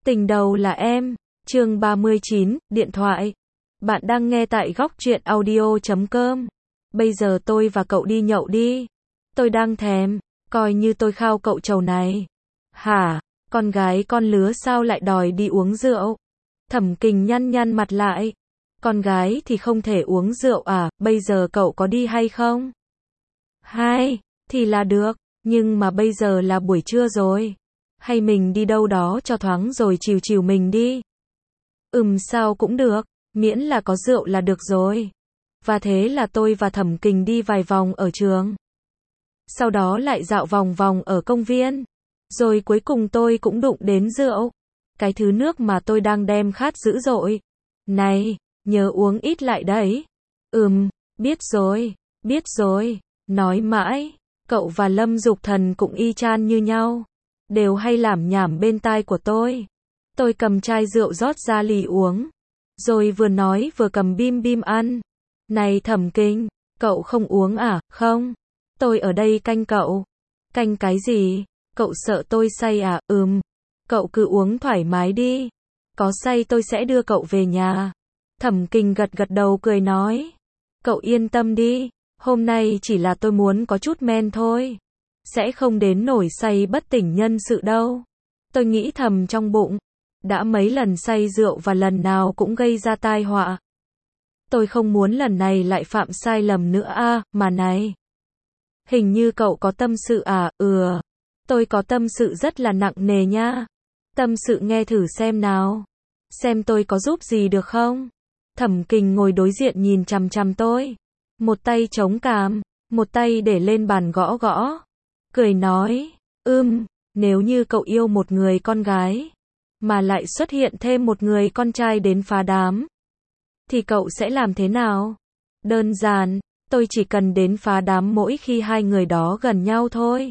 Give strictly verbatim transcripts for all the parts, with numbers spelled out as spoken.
Tình đầu là em, chương ba mươi chín, điện thoại. Bạn đang nghe tại góc truyện audio chấm com. Bây giờ tôi và cậu đi nhậu đi. Tôi đang thèm, coi như tôi khao cậu chầu này. Hả, con gái con lứa sao lại đòi đi uống rượu? Thẩm Kình nhăn nhăn mặt lại. Con gái thì không thể uống rượu à, bây giờ cậu có đi hay không? Hai, thì là được, nhưng mà bây giờ là buổi trưa rồi. Hay mình đi đâu đó cho thoáng rồi chiều chiều mình đi. Ừm sao cũng được, miễn là có rượu là được rồi. Và thế là tôi và Thẩm Kình đi vài vòng ở trường. Sau đó lại dạo vòng vòng ở công viên. Rồi cuối cùng tôi cũng đụng đến rượu. Cái thứ nước mà tôi đang đem khát dữ dội. Này, nhớ uống ít lại đấy. Ừm, biết rồi, biết rồi. Nói mãi, cậu và Lâm Dục Thần cũng y chang như nhau. Đều hay lảm nhảm bên tai của tôi. Tôi cầm chai rượu rót ra lì uống. Rồi vừa nói vừa cầm bim bim ăn. Này Thẩm Kình, cậu không uống à? Không. Tôi ở đây canh cậu. Canh cái gì? Cậu sợ tôi say à? Ừm. Cậu cứ uống thoải mái đi. Có say tôi sẽ đưa cậu về nhà. Thẩm Kình gật gật đầu cười nói. Cậu yên tâm đi. Hôm nay chỉ là tôi muốn có chút men thôi. Sẽ không đến nổi say bất tỉnh nhân sự đâu. Tôi nghĩ thầm trong bụng. Đã mấy lần say rượu và lần nào cũng gây ra tai họa. Tôi không muốn lần này lại phạm sai lầm nữa à, mà này. Hình như cậu có tâm sự à? Ừ. Tôi có tâm sự rất là nặng nề nha. Tâm sự nghe thử xem nào. Xem tôi có giúp gì được không? Thẩm Kình ngồi đối diện nhìn chằm chằm tôi. Một tay chống cằm, một tay để lên bàn gõ gõ. Cười nói, ưm, nếu như cậu yêu một người con gái, mà lại xuất hiện thêm một người con trai đến phá đám, thì cậu sẽ làm thế nào? Đơn giản, tôi chỉ cần đến phá đám mỗi khi hai người đó gần nhau thôi.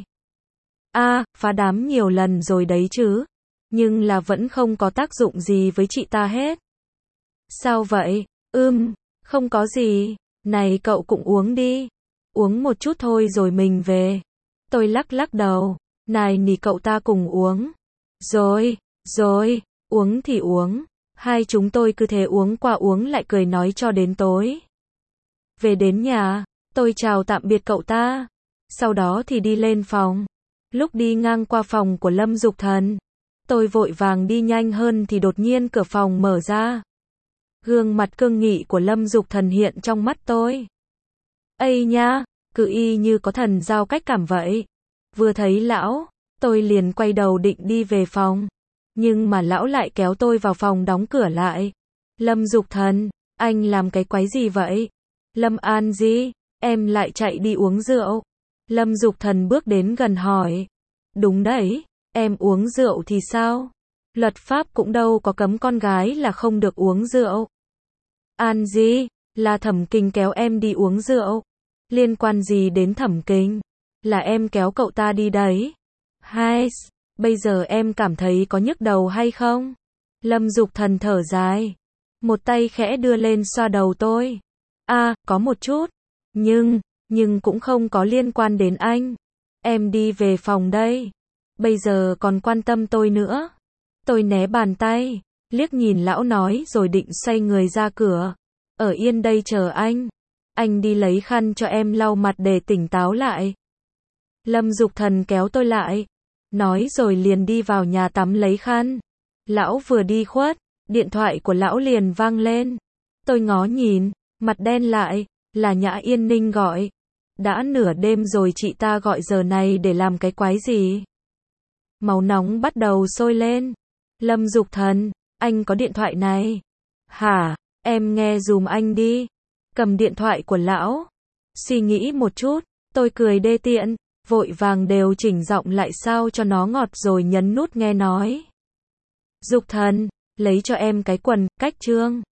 A, à, phá đám nhiều lần rồi đấy chứ, nhưng là vẫn không có tác dụng gì với chị ta hết. Sao vậy? Ưm, không có gì, này cậu cũng uống đi. Uống một chút thôi rồi mình về. Tôi lắc lắc đầu, này nỉ cậu ta cùng uống. Rồi, rồi, uống thì uống. Hai chúng tôi cứ thế uống qua uống lại cười nói cho đến tối. Về đến nhà, tôi chào tạm biệt cậu ta. Sau đó thì đi lên phòng. Lúc đi ngang qua phòng của Lâm Dục Thần, tôi vội vàng đi nhanh hơn thì đột nhiên cửa phòng mở ra. Gương mặt cương nghị của Lâm Dục Thần hiện trong mắt tôi. Ây nha, cứ y như có thần giao cách cảm vậy. Vừa thấy lão, tôi liền quay đầu định đi về phòng. Nhưng mà lão lại kéo tôi vào phòng đóng cửa lại. Lâm Dục Thần, anh làm cái quái gì vậy? Lâm An gì? Em lại chạy đi uống rượu. Lâm Dục Thần bước đến gần hỏi. Đúng đấy, em uống rượu thì sao? Luật pháp cũng đâu có cấm con gái là không được uống rượu. An gì? Là Thẩm Kình kéo em đi uống rượu. Liên quan gì đến Thẩm Kình? Là em kéo cậu ta đi đấy. Hai, bây giờ em cảm thấy có nhức đầu hay không? Lâm Dục Thần thở dài. Một tay khẽ đưa lên xoa đầu tôi. À, có một chút. Nhưng, nhưng cũng không có liên quan đến anh. Em đi về phòng đây. Bây giờ còn quan tâm tôi nữa. Tôi né bàn tay, liếc nhìn lão nói rồi định xoay người ra cửa. Ở yên đây chờ anh. Anh đi lấy khăn cho em lau mặt để tỉnh táo lại. Lâm Dục Thần kéo tôi lại. Nói rồi liền đi vào nhà tắm lấy khăn. Lão vừa đi khuất, điện thoại của lão liền vang lên. Tôi ngó nhìn, mặt đen lại, là Nhã Yên Ninh gọi. Đã nửa đêm rồi chị ta gọi giờ này để làm cái quái gì? Máu nóng bắt đầu sôi lên. Lâm Dục Thần, anh có điện thoại này. Hả, em nghe dùm anh đi. Cầm điện thoại của lão. Suy nghĩ một chút, tôi cười đê tiện, vội vàng đều chỉnh giọng lại sao cho nó ngọt rồi nhấn nút nghe nói. Dục Thần, lấy cho em cái quần, cách trương.